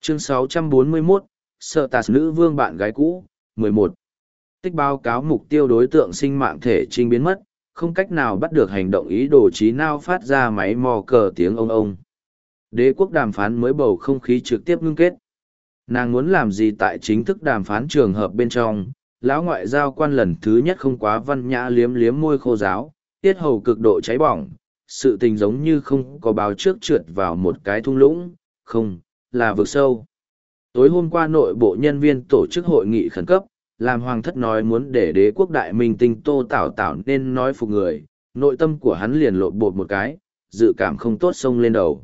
Chương 641, Sợ Tạt nữ vương bạn gái cũ, 11. Tích báo cáo mục tiêu đối tượng sinh mạng thể trinh biến mất, không cách nào bắt được hành động ý đồ trí nào phát ra máy mò cờ tiếng ông. Đế quốc đàm phán mới bầu không khí trực tiếp ngưng kết. Nàng muốn làm gì tại chính thức đàm phán trường hợp bên trong, lão ngoại giao quan lần thứ nhất không quá văn nhã liếm liếm môi khô giáo, tiết hầu cực độ cháy bỏng, sự tình giống như không có báo trước trượt vào một cái thung lũng, không, là vực sâu. Tối hôm qua nội bộ nhân viên tổ chức hội nghị khẩn cấp, làm hoàng thất nói muốn để đế quốc đại minh tinh Tô Tảo Tảo nên nói phục người, nội tâm của hắn liền lộn bột một cái, dự cảm không tốt xông lên đầu.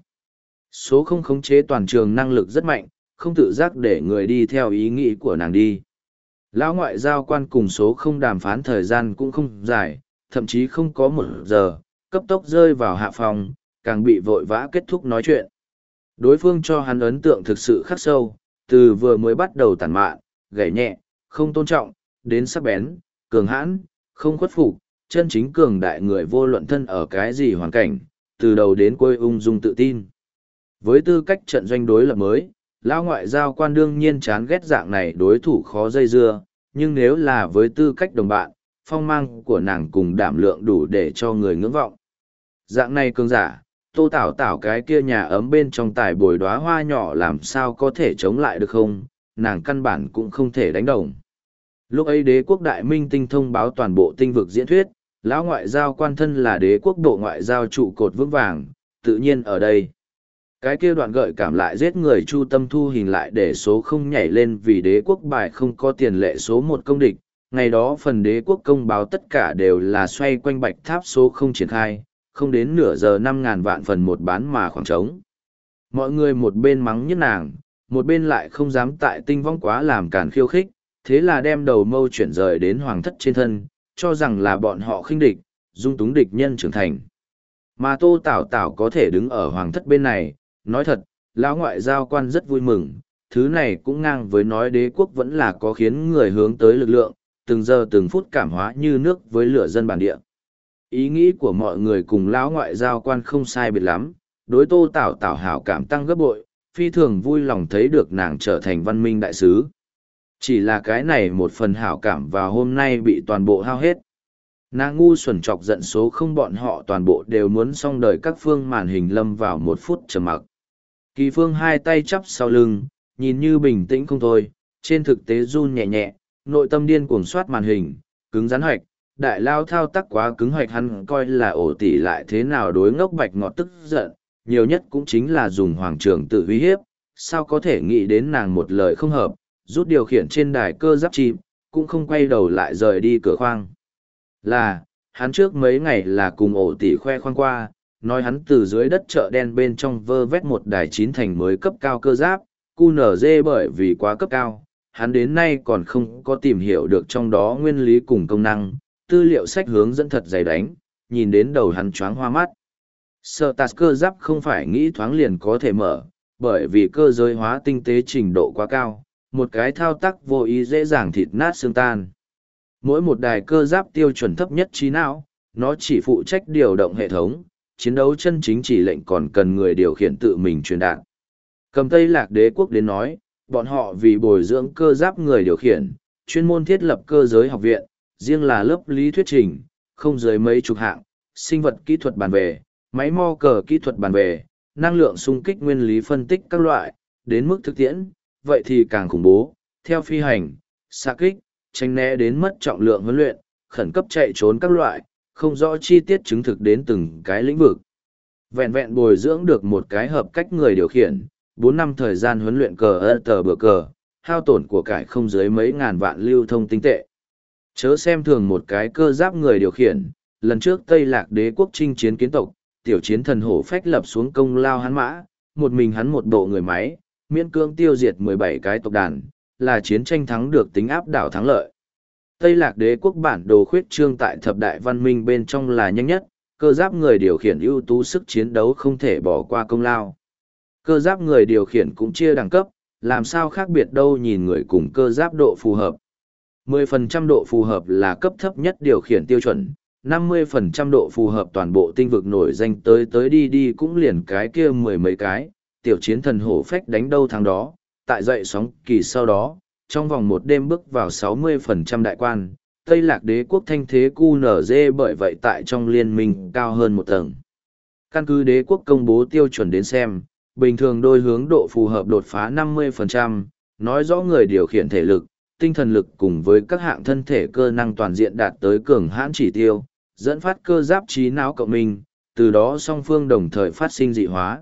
Số không khống chế toàn trường năng lực rất mạnh, không tự giác để người đi theo ý nghĩ của nàng đi. Lão ngoại giao quan cùng số không đàm phán thời gian cũng không dài, thậm chí không có 1 giờ, cấp tốc rơi vào hạ phòng, càng bị vội vã kết thúc nói chuyện. Đối phương cho hắn ấn tượng thực sự khắc sâu, từ vừa mới bắt đầu tản mạn, gảy nhẹ, không tôn trọng, đến sắc bén, cường hãn, không khuất phục, chân chính cường đại người vô luận thân ở cái gì hoàn cảnh, từ đầu đến cuối ung dung tự tin. Với tư cách trận doanh đối lập mới, lão ngoại giao quan đương nhiên chán ghét dạng này đối thủ khó dây dưa, nhưng nếu là với tư cách đồng bạn, phong mang của nàng cùng đảm lượng đủ để cho người ngưỡng vọng. Dạng này cường giả, Tô Tảo Tảo cái kia nhà ấm bên trong tài bồi đóa hoa nhỏ làm sao có thể chống lại được không, nàng căn bản cũng không thể đánh đồng. Lúc ấy đế quốc đại minh tinh thông báo toàn bộ tinh vực diễn thuyết, lão ngoại giao quan thân là đế quốc bộ ngoại giao trụ cột vững vàng, tự nhiên ở đây. Cái kia đoạn gợi cảm lại giết người Chu Tâm Thu hình lại để số không nhảy lên vì đế quốc bài không có tiền lệ số 1 công địch, ngày đó phần đế quốc công báo tất cả đều là xoay quanh bạch tháp số không triển khai, không đến nửa giờ 5.000 vạn phần một bán mà khoảng trống. Mọi người một bên mắng nhất nàng, một bên lại không dám tại tinh vong quá làm cản khiêu khích, thế là đem đầu mâu chuyển rời đến hoàng thất trên thân, cho rằng là bọn họ khinh địch, dung túng địch nhân trưởng thành. Mà Tô Tảo Tảo có thể đứng ở hoàng thất bên này, nói thật, lão ngoại giao quan rất vui mừng, thứ này cũng ngang với nói đế quốc vẫn là có khiến người hướng tới lực lượng, từng giờ từng phút cảm hóa như nước với lửa dân bản địa. Ý nghĩ của mọi người cùng lão ngoại giao quan không sai biệt lắm, đối Tô Tảo Tảo hảo cảm tăng gấp bội, phi thường vui lòng thấy được nàng trở thành văn minh đại sứ. Chỉ là cái này một phần hảo cảm vào hôm nay bị toàn bộ hao hết. Nàng ngu xuẩn chọc giận số không bọn họ toàn bộ đều muốn xong đời các phương màn hình lâm vào 1 phút trầm mặc. Kỳ Phương hai tay chắp sau lưng, nhìn như bình tĩnh không thôi, trên thực tế run nhẹ nhẹ, nội tâm điên cuồng soát màn hình, cứng rắn hoạch, đại lao thao tác quá cứng hoạch hắn coi là ổ tỷ lại thế nào đối ngốc bạch ngọt tức giận, nhiều nhất cũng chính là dùng hoàng trường tự uy hiếp, sao có thể nghĩ đến nàng một lời không hợp, rút điều khiển trên đài cơ giáp chìm, cũng không quay đầu lại rời đi cửa khoang. Là, hắn trước mấy ngày là cùng ổ tỷ khoe khoang qua, nói hắn từ dưới đất chợ đen bên trong vơ vét một đài 9 thành mới cấp cao cơ giáp, QNZ bởi vì quá cấp cao, hắn đến nay còn không có tìm hiểu được trong đó nguyên lý cùng công năng, tư liệu sách hướng dẫn thật dày đánh, nhìn đến đầu hắn choáng hoa mắt. Sở tạt cơ giáp không phải nghĩ thoáng liền có thể mở, bởi vì cơ giới hóa tinh tế trình độ quá cao, một cái thao tác vô ý dễ dàng thịt nát xương tan. Mỗi một đài cơ giáp tiêu chuẩn thấp nhất trí não, nó chỉ phụ trách điều động hệ thống, chiến đấu chân chính chỉ lệnh còn cần người điều khiển tự mình truyền đạt. Cầm Tây Lạc Đế quốc đến nói, bọn họ vì bồi dưỡng cơ giáp người điều khiển, chuyên môn thiết lập cơ giới học viện, riêng là lớp lý thuyết trình, không dưới mấy chục hạng, sinh vật kỹ thuật bàn về, máy mo cờ kỹ thuật bàn về, năng lượng xung kích nguyên lý phân tích các loại, đến mức thực tiễn, vậy thì càng khủng bố, theo phi hành, xạ kích, tránh né đến mất trọng lượng huấn luyện, khẩn cấp chạy trốn các loại, không rõ chi tiết chứng thực đến từng cái lĩnh vực. Vẹn vẹn bồi dưỡng được một cái hợp cách người điều khiển, 4 năm thời gian huấn luyện cờ tờ bờ cờ, hao tổn của cải không dưới mấy ngàn vạn lưu thông tinh tệ. Chớ xem thường một cái cơ giáp người điều khiển, lần trước Tây Lạc Đế quốc chinh chiến kiến tộc, tiểu chiến thần hổ phách lập xuống công lao hắn mã, một mình hắn một bộ người máy, miễn cưỡng tiêu diệt 17 cái tộc đàn, là chiến tranh thắng được tính áp đảo thắng lợi. Tây Lạc Đế quốc bản đồ khuyết trương tại thập đại văn minh bên trong là nhanh nhất, cơ giáp người điều khiển ưu tú sức chiến đấu không thể bỏ qua công lao. Cơ giáp người điều khiển cũng chia đẳng cấp, làm sao khác biệt đâu nhìn người cùng cơ giáp độ phù hợp. 10% độ phù hợp là cấp thấp nhất điều khiển tiêu chuẩn, 50% độ phù hợp toàn bộ tinh vực nổi danh tới đi cũng liền cái kia 10 mấy cái, tiểu chiến thần hổ phách đánh đâu thắng đó, tại dậy sóng kỳ sau đó, trong vòng một đêm bước vào 60% đại quan, Tây Lạc đế quốc thanh thế QNZ bởi vậy tại trong liên minh cao hơn một tầng. Căn cứ đế quốc công bố tiêu chuẩn đến xem, bình thường đôi hướng độ phù hợp đột phá 50%, nói rõ người điều khiển thể lực, tinh thần lực cùng với các hạng thân thể cơ năng toàn diện đạt tới cường hãn chỉ tiêu, dẫn phát cơ giáp trí não cộng minh, từ đó song phương đồng thời phát sinh dị hóa.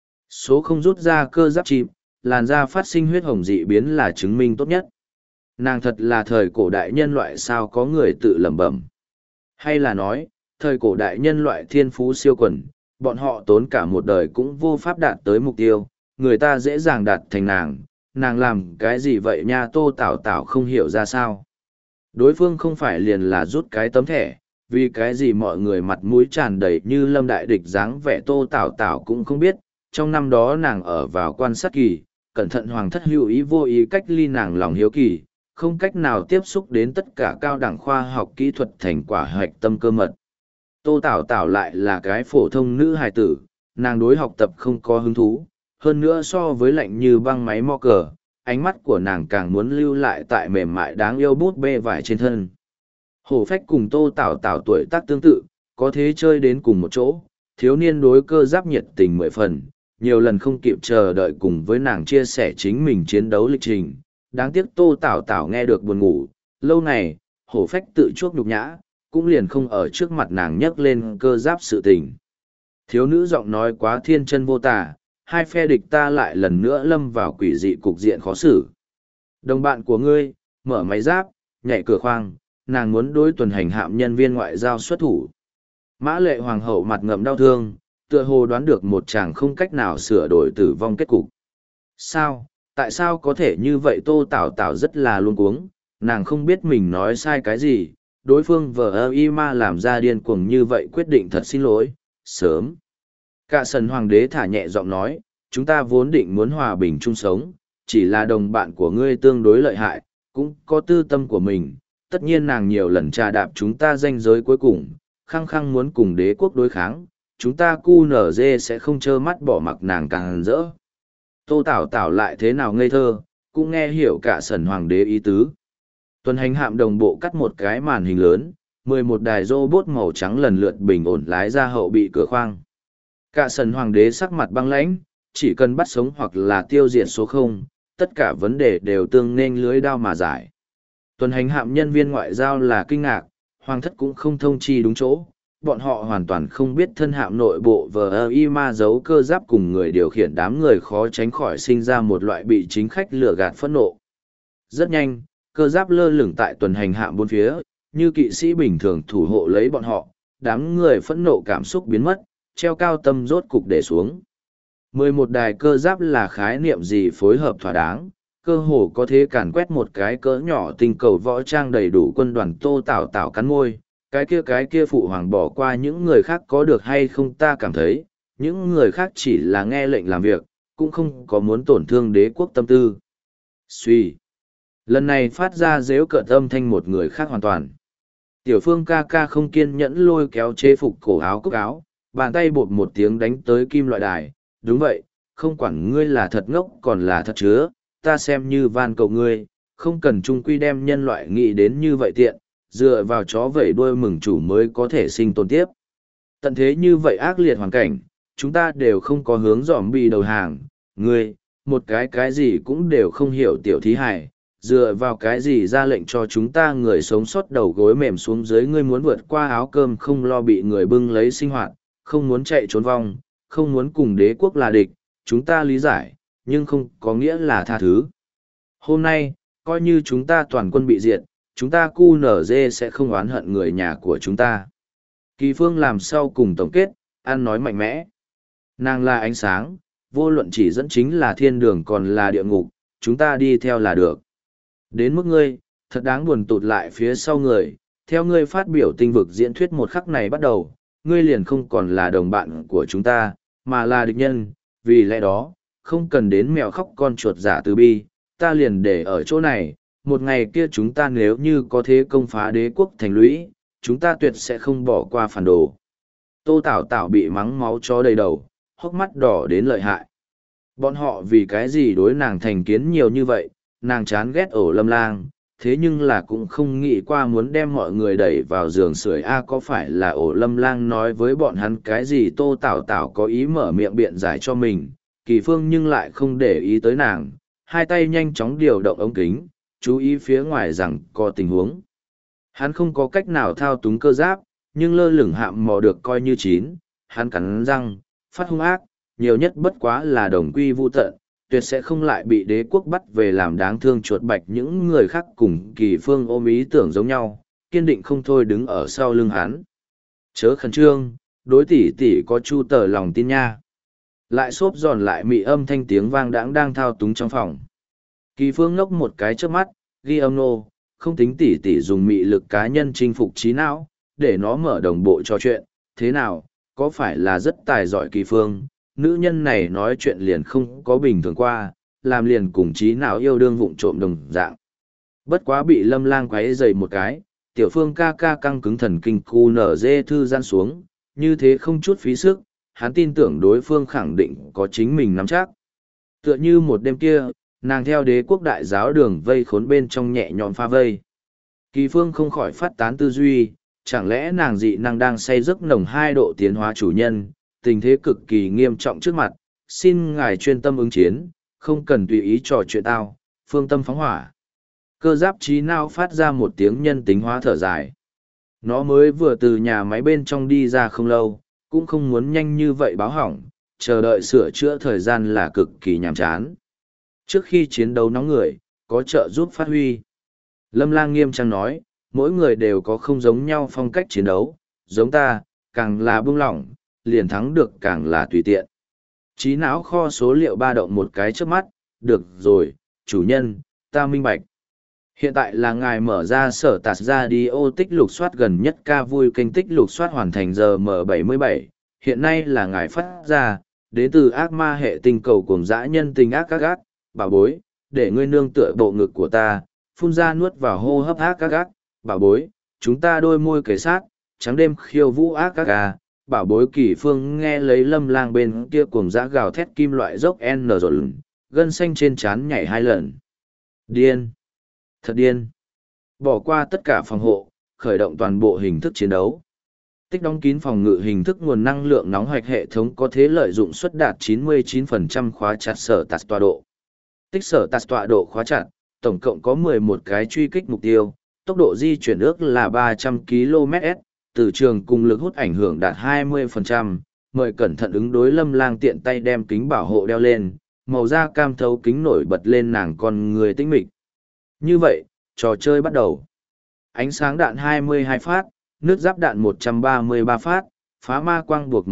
Số không rút ra cơ giáp chìm, làn da phát sinh huyết hồng dị biến là chứng minh tốt nhất. Nàng thật là thời cổ đại nhân loại sao có người tự lẩm bẩm. Hay là nói, thời cổ đại nhân loại thiên phú siêu quần, bọn họ tốn cả một đời cũng vô pháp đạt tới mục tiêu, người ta dễ dàng đạt thành nàng làm cái gì vậy nha. Tô Tảo Tảo không hiểu ra sao. Đối phương không phải liền là rút cái tấm thẻ, vì cái gì mọi người mặt mũi tràn đầy như lâm đại địch dáng vẻ. Tô Tảo Tảo cũng không biết, trong năm đó nàng ở vào quan sát kỳ, cẩn thận hoàng thất hữu ý vô ý cách ly nàng lòng hiếu kỳ, không cách nào tiếp xúc đến tất cả cao đẳng khoa học kỹ thuật thành quả hạch tâm cơ mật. Tô Tảo Tảo lại là cái phổ thông nữ hài tử, nàng đối học tập không có hứng thú, hơn nữa so với lạnh như băng máy mo cờ, ánh mắt của nàng càng muốn lưu lại tại mềm mại đáng yêu bút bê vải trên thân. Hổ Phách cùng Tô Tảo Tảo tuổi tác tương tự, có thế chơi đến cùng một chỗ, thiếu niên đối cơ giáp nhiệt tình 10 phần, nhiều lần không kịp chờ đợi cùng với nàng chia sẻ chính mình chiến đấu lịch trình. Đáng tiếc Tô Tảo Tảo nghe được buồn ngủ, lâu này, Hổ Phách tự chuốc nhục nhã, cũng liền không ở trước mặt nàng nhắc lên cơ giáp sự tình. Thiếu nữ giọng nói quá thiên chân vô tả, hai phe địch ta lại lần nữa lâm vào quỷ dị cục diện khó xử. Đồng bạn của ngươi, mở máy giáp, nhảy cửa khoang, nàng muốn đối tuần hành hạm nhân viên ngoại giao xuất thủ. Mã Lệ Hoàng hậu mặt ngậm đau thương, tựa hồ đoán được một chàng không cách nào sửa đổi tử vong kết cục. Sao, tại sao có thể như vậy? Tô Tảo Tảo rất là luống cuống, nàng không biết mình nói sai cái gì, đối phương vờ y ma làm ra điên cuồng như vậy quyết định thật xin lỗi, sớm. Cả sần hoàng đế thả nhẹ giọng nói, chúng ta vốn định muốn hòa bình chung sống, chỉ là đồng bạn của ngươi tương đối lợi hại, cũng có tư tâm của mình, tất nhiên nàng nhiều lần trà đạp chúng ta ranh giới cuối cùng, khăng khăng muốn cùng đế quốc đối kháng, chúng ta QNZ sẽ không trơ mắt bỏ mặc nàng càng rỡ. Tô Tảo Tảo lại thế nào ngây thơ, cũng nghe hiểu cả sần hoàng đế ý tứ. Tuần hành hạm đồng bộ cắt một cái màn hình lớn, 11 đài robot màu trắng lần lượt bình ổn lái ra hậu bị cửa khoang. Cả sần hoàng đế sắc mặt băng lãnh, chỉ cần bắt sống hoặc là tiêu diệt số 0, tất cả vấn đề đều tương nên lưới đao mà giải. Tuần hành hạm nhân viên ngoại giao là kinh ngạc, hoàng thất cũng không thông chi đúng chỗ, bọn họ hoàn toàn không biết thân hạm nội bộ VI ma giấu cơ giáp cùng người điều khiển đám người khó tránh khỏi sinh ra một loại bị chính khách lừa gạt phẫn nộ. Rất nhanh, cơ giáp lơ lửng tại tuần hành hạm bốn phía, như kỵ sĩ bình thường thủ hộ lấy bọn họ, đám người phẫn nộ cảm xúc biến mất, treo cao tâm rốt cục để xuống. 11 đài cơ giáp là khái niệm gì phối hợp thỏa đáng, cơ hồ có thể càn quét một cái cỡ nhỏ tinh cầu võ trang đầy đủ quân đoàn. Tô Tảo Tảo cắn môi, cái kia phụ hoàng bỏ qua những người khác có được hay không? Ta cảm thấy, những người khác chỉ là nghe lệnh làm việc, cũng không có muốn tổn thương đế quốc tâm tư. Suy. Lần này phát ra dếu cợt âm thanh một người khác hoàn toàn. Tiểu Phương ca ca không kiên nhẫn lôi kéo chế phục cổ áo cúc áo, bàn tay bột một tiếng đánh tới kim loại đài. Đúng vậy, không quản ngươi là thật ngốc còn là thật chứa, ta xem như van cầu ngươi, không cần trung quy đem nhân loại nghĩ đến như vậy tiện, dựa vào chó vẩy đuôi mừng chủ mới có thể sinh tồn tiếp. Tận thế như vậy ác liệt hoàn cảnh, chúng ta đều không có hướng dòm bi đầu hàng, ngươi, một cái gì cũng đều không hiểu tiểu thí hài, dựa vào cái gì ra lệnh cho chúng ta người sống sót đầu gối mềm xuống dưới? Ngươi muốn vượt qua áo cơm không lo bị người bưng lấy sinh hoạt, không muốn chạy trốn vong, không muốn cùng đế quốc là địch, chúng ta lý giải, nhưng không có nghĩa là tha thứ. Hôm nay, coi như chúng ta toàn quân bị diệt, chúng ta QNZ sẽ không oán hận người nhà của chúng ta. Kỳ Phương làm sau cùng tổng kết, ăn nói mạnh mẽ. Nàng là ánh sáng, vô luận chỉ dẫn chính là thiên đường còn là địa ngục, chúng ta đi theo là được. Đến mức ngươi, thật đáng buồn tụt lại phía sau người, theo ngươi phát biểu tinh vực diễn thuyết một khắc này bắt đầu, ngươi liền không còn là đồng bạn của chúng ta, mà là địch nhân, vì lẽ đó, không cần đến mèo khóc con chuột giả từ bi, ta liền để ở chỗ này, một ngày kia chúng ta nếu như có thế công phá đế quốc thành lũy, chúng ta tuyệt sẽ không bỏ qua phản đồ. Tô Tảo Tảo bị mắng máu chó đầy đầu, hốc mắt đỏ đến lợi hại. Bọn họ vì cái gì đối nàng thành kiến nhiều như vậy, nàng chán ghét ổ lâm lang, thế nhưng là cũng không nghĩ qua muốn đem mọi người đẩy vào giường sưởi a có phải là ổ lâm lang nói với bọn hắn cái gì Tô Tảo Tảo có ý mở miệng biện giải cho mình, Kỳ Phương nhưng lại không để ý tới nàng, hai tay nhanh chóng điều động ống kính, chú ý phía ngoài rằng có tình huống. Hắn không có cách nào thao túng cơ giáp, nhưng lơ lửng hạm mò được coi như chín, hắn cắn răng, phát hung ác, nhiều nhất bất quá là đồng quy vu tận, tuyệt sẽ không lại bị đế quốc bắt về làm đáng thương chuột bạch. Những người khác cùng Kỳ Phương ôm ý tưởng giống nhau, kiên định không thôi đứng ở sau lưng hắn. Chớ khẩn trương, đối tỷ tỷ có chu tờ lòng tin nha. Lại xốp giòn lại mị âm thanh tiếng vang đãng đang thao túng trong phòng. Kỳ Phương ngốc một cái trước mắt, ghi âm nô, không tính tỷ tỷ dùng mị lực cá nhân chinh phục trí não, để nó mở đồng bộ trò chuyện, thế nào, có phải là rất tài giỏi Kỳ Phương, nữ nhân này nói chuyện liền không có bình thường qua, làm liền cùng trí não yêu đương vụng trộm đồng dạng. Bất quá bị Lâm Lang quấy dày một cái, tiểu Phương ca ca căng cứng thần kinh cu nở dê thư gian xuống, như thế không chút phí sức, hắn tin tưởng đối phương khẳng định có chính mình nắm chắc. Tựa như một đêm kia, nàng theo đế quốc đại giáo đường vây khốn bên trong nhẹ nhõm pha vây. Kỳ Phương không khỏi phát tán tư duy, chẳng lẽ nàng dị năng đang say giấc nồng 2 độ tiến hóa chủ nhân, tình thế cực kỳ nghiêm trọng trước mặt, xin ngài chuyên tâm ứng chiến, không cần tùy ý trò chuyện tao, phương tâm phóng hỏa. Cơ giáp trí não phát ra một tiếng nhân tính hóa thở dài. Nó mới vừa từ nhà máy bên trong đi ra không lâu, cũng không muốn nhanh như vậy báo hỏng, chờ đợi sửa chữa thời gian là cực kỳ nhàm chán. Trước khi chiến đấu nóng người, có trợ giúp phát huy. Lâm Lang nghiêm trang nói, mỗi người đều có không giống nhau phong cách chiến đấu, giống ta, càng là buông lỏng, liền thắng được càng là tùy tiện. Trí não kho số liệu ba động một cái trước mắt, được rồi, chủ nhân, ta minh bạch. Hiện tại là ngài mở ra sở tạt ra đi ô tích lục soát gần nhất ca vui kênh tích lục soát hoàn thành giờ M77, hiện nay là ngài phát ra, đến từ ác ma hệ tinh cầu cùng dã nhân tình ác các ác, bà bối, để ngươi nương tựa bộ ngực của ta, phun ra nuốt vào hô hấp ác các ác, bà bối, chúng ta đôi môi kề sát, trắng đêm khiêu vũ ác các à, bảo bối Kỳ Phương nghe lấy Lâm Lang bên kia cuồng dã gào thét kim loại dốc N rồi, gân xanh trên trán nhảy 2 lần. Điên! Thật điên! Bỏ qua tất cả phòng hộ, khởi động toàn bộ hình thức chiến đấu. Tích đóng kín phòng ngự hình thức nguồn năng lượng nóng hoạch hệ thống có thế lợi dụng suất đạt 99% khóa chặt sở tạt tọa độ. Tích sở tạt tọa độ khóa chặt, tổng cộng có 11 cái truy kích mục tiêu, tốc độ di chuyển ước là 300 km/s, từ trường cùng lực hút ảnh hưởng đạt 20%, mời cẩn thận ứng đối. Lâm Lang tiện tay đem kính bảo hộ đeo lên, màu da cam thấu kính nổi bật lên nàng con người tĩnh mịch. Như vậy, trò chơi bắt đầu. Ánh sáng đạn 22 phát, nước giáp đạn 133 phát, phá ma quang buộc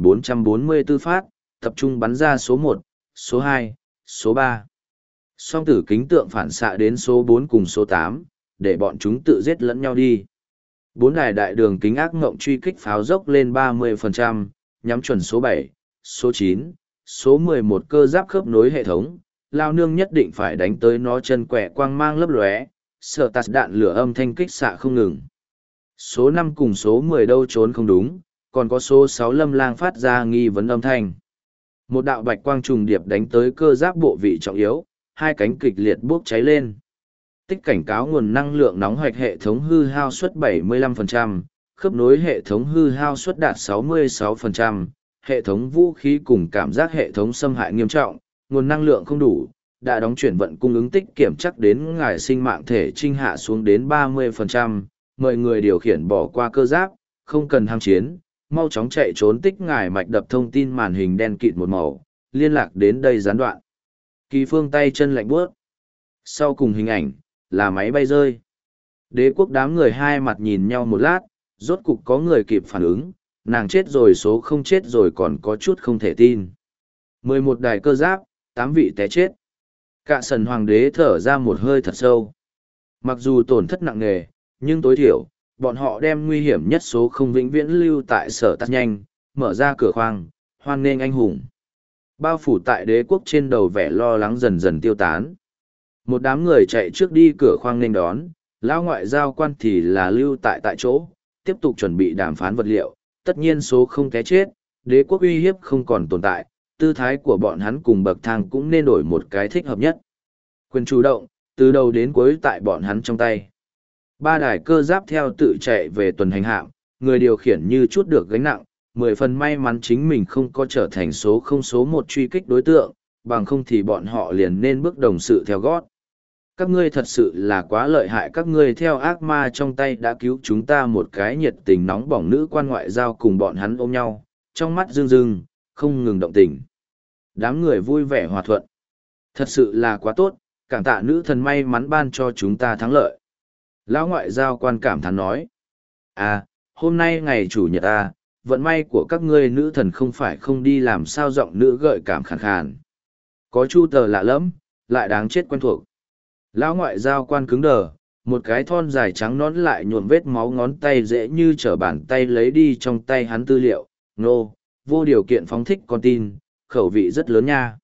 1444 phát, tập trung bắn ra số 1, số 2, số 3. Song tử kính tượng phản xạ đến số 4 cùng số 8, để bọn chúng tự giết lẫn nhau đi. 4 đài đại đường kính ác ngộng truy kích pháo dốc lên 30%, nhắm chuẩn số 7, số 9, số 11 cơ giáp khớp nối hệ thống, lao nương nhất định phải đánh tới nó chân quẻ quang mang lấp lóe, sợ tạt đạn lửa âm thanh kích xạ không ngừng. Số 5 cùng số 10 đâu trốn không đúng, còn có số 6 Lâm Lang phát ra nghi vấn âm thanh. Một đạo bạch quang trùng điệp đánh tới cơ giáp bộ vị trọng yếu, hai cánh kịch liệt bốc cháy lên. Tích cảnh cáo nguồn năng lượng nóng hoạch hệ thống hư hao suất 75%, khớp nối hệ thống hư hao suất đạt 66%, hệ thống vũ khí cùng cảm giác hệ thống xâm hại nghiêm trọng, nguồn năng lượng không đủ, đã đóng chuyển vận cung ứng tích kiểm chắc đến ngài sinh mạng thể trinh hạ xuống đến 30%, mời người điều khiển bỏ qua cơ giáp, không cần ham chiến, mau chóng chạy trốn. Tích ngài mạch đập thông tin màn hình đen kịt một màu, liên lạc đến đây gián đoạn. Kỳ Phương tay chân lạnh buốt. Sau cùng hình ảnh, là máy bay rơi. Đế quốc đám người hai mặt nhìn nhau một lát, rốt cục có người kịp phản ứng, nàng chết rồi số không chết rồi còn có chút không thể tin. 11 đài cơ giáp, 8 vị té chết. Cả sần hoàng đế thở ra một hơi thật sâu. Mặc dù tổn thất nặng nề, nhưng tối thiểu, bọn họ đem nguy hiểm nhất số không vĩnh viễn lưu tại sở tắt nhanh, mở ra cửa khoang, hoan nghênh anh hùng. Bao phủ tại đế quốc trên đầu vẻ lo lắng dần dần tiêu tán. Một đám người chạy trước đi cửa khoang nên đón, lão ngoại giao quan thì là lưu tại chỗ, tiếp tục chuẩn bị đàm phán vật liệu, tất nhiên số không té chết, đế quốc uy hiếp không còn tồn tại, tư thái của bọn hắn cùng bậc thang cũng nên đổi một cái thích hợp nhất. Quyền chủ động, từ đầu đến cuối tại bọn hắn trong tay. Ba đài cơ giáp theo tự chạy về tuần hành hạm, người điều khiển như chút được gánh nặng, 10 phần may mắn chính mình không có trở thành số không số một truy kích đối tượng, bằng không thì bọn họ liền nên bước đồng sự theo gót. Các ngươi thật sự là quá lợi hại, các ngươi theo ác ma trong tay đã cứu chúng ta. Một cái nhiệt tình nóng bỏng nữ quan ngoại giao cùng bọn hắn ôm nhau, trong mắt rưng rưng, không ngừng động tình. Đám người vui vẻ hòa thuận. Thật sự là quá tốt, cảm tạ nữ thần may mắn ban cho chúng ta thắng lợi. Lão ngoại giao quan cảm thán nói. À, hôm nay ngày chủ nhật à, vận may của các ngươi nữ thần không phải không đi, làm sao giọng nữ gợi cảm khàn khàn. Có chu tờ lạ lẫm, lại đáng chết quen thuộc. Lão ngoại giao quan cứng đờ, một cái thon dài trắng nón lại nhuộm vết máu ngón tay dễ như trở bàn tay lấy đi trong tay hắn tư liệu. Nô, vô điều kiện phóng thích con tin, khẩu vị rất lớn nha.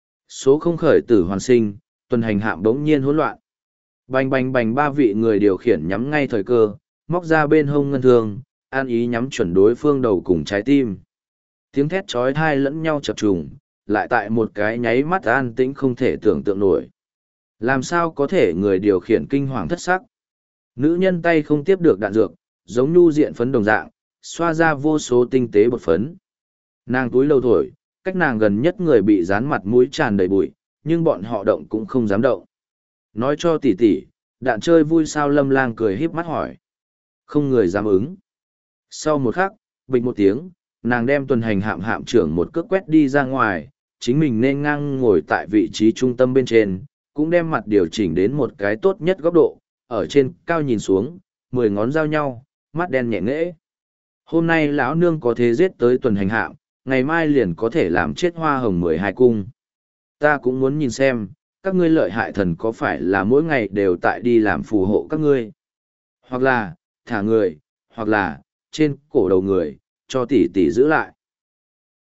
Số không khởi tử hoàn sinh, tuần hành hạm bỗng nhiên hỗn loạn. Bành bành bành, ba vị người điều khiển nhắm ngay thời cơ, móc ra bên hông ngân thương, an ý nhắm chuẩn đối phương đầu cùng trái tim. Tiếng thét chói tai lẫn nhau chập trùng, lại tại một cái nháy mắt an tĩnh không thể tưởng tượng nổi. Làm sao có thể người điều khiển kinh hoàng thất sắc? Nữ nhân tay không tiếp được đạn dược, giống nhu diện phấn đồng dạng, xoa ra vô số tinh tế bột phấn. Nàng túi lâu thổi, cách nàng gần nhất người bị dán mặt mũi tràn đầy bụi, nhưng bọn họ động cũng không dám động. Nói cho tỷ tỷ, đạn chơi vui sao? Lâm Lang cười híp mắt hỏi. Không người dám ứng. Sau một khắc, bịch một tiếng, nàng đem tuần hành hạm hạm trưởng một cước quét đi ra ngoài, chính mình nên ngang ngồi tại vị trí trung tâm bên trên, cũng đem mặt điều chỉnh đến một cái tốt nhất góc độ, ở trên cao nhìn xuống, 10 ngón giao nhau, mắt đen nhẹ nghễ. Hôm nay lão nương có thế giết tới tuần hành hạm, ngày mai liền có thể làm chết hoa hồng 12 cung. Ta cũng muốn nhìn xem, các ngươi lợi hại thần có phải là mỗi ngày đều tại đi làm phù hộ các ngươi. Hoặc là, thả người, hoặc là, trên cổ đầu người, cho tỷ tỷ giữ lại.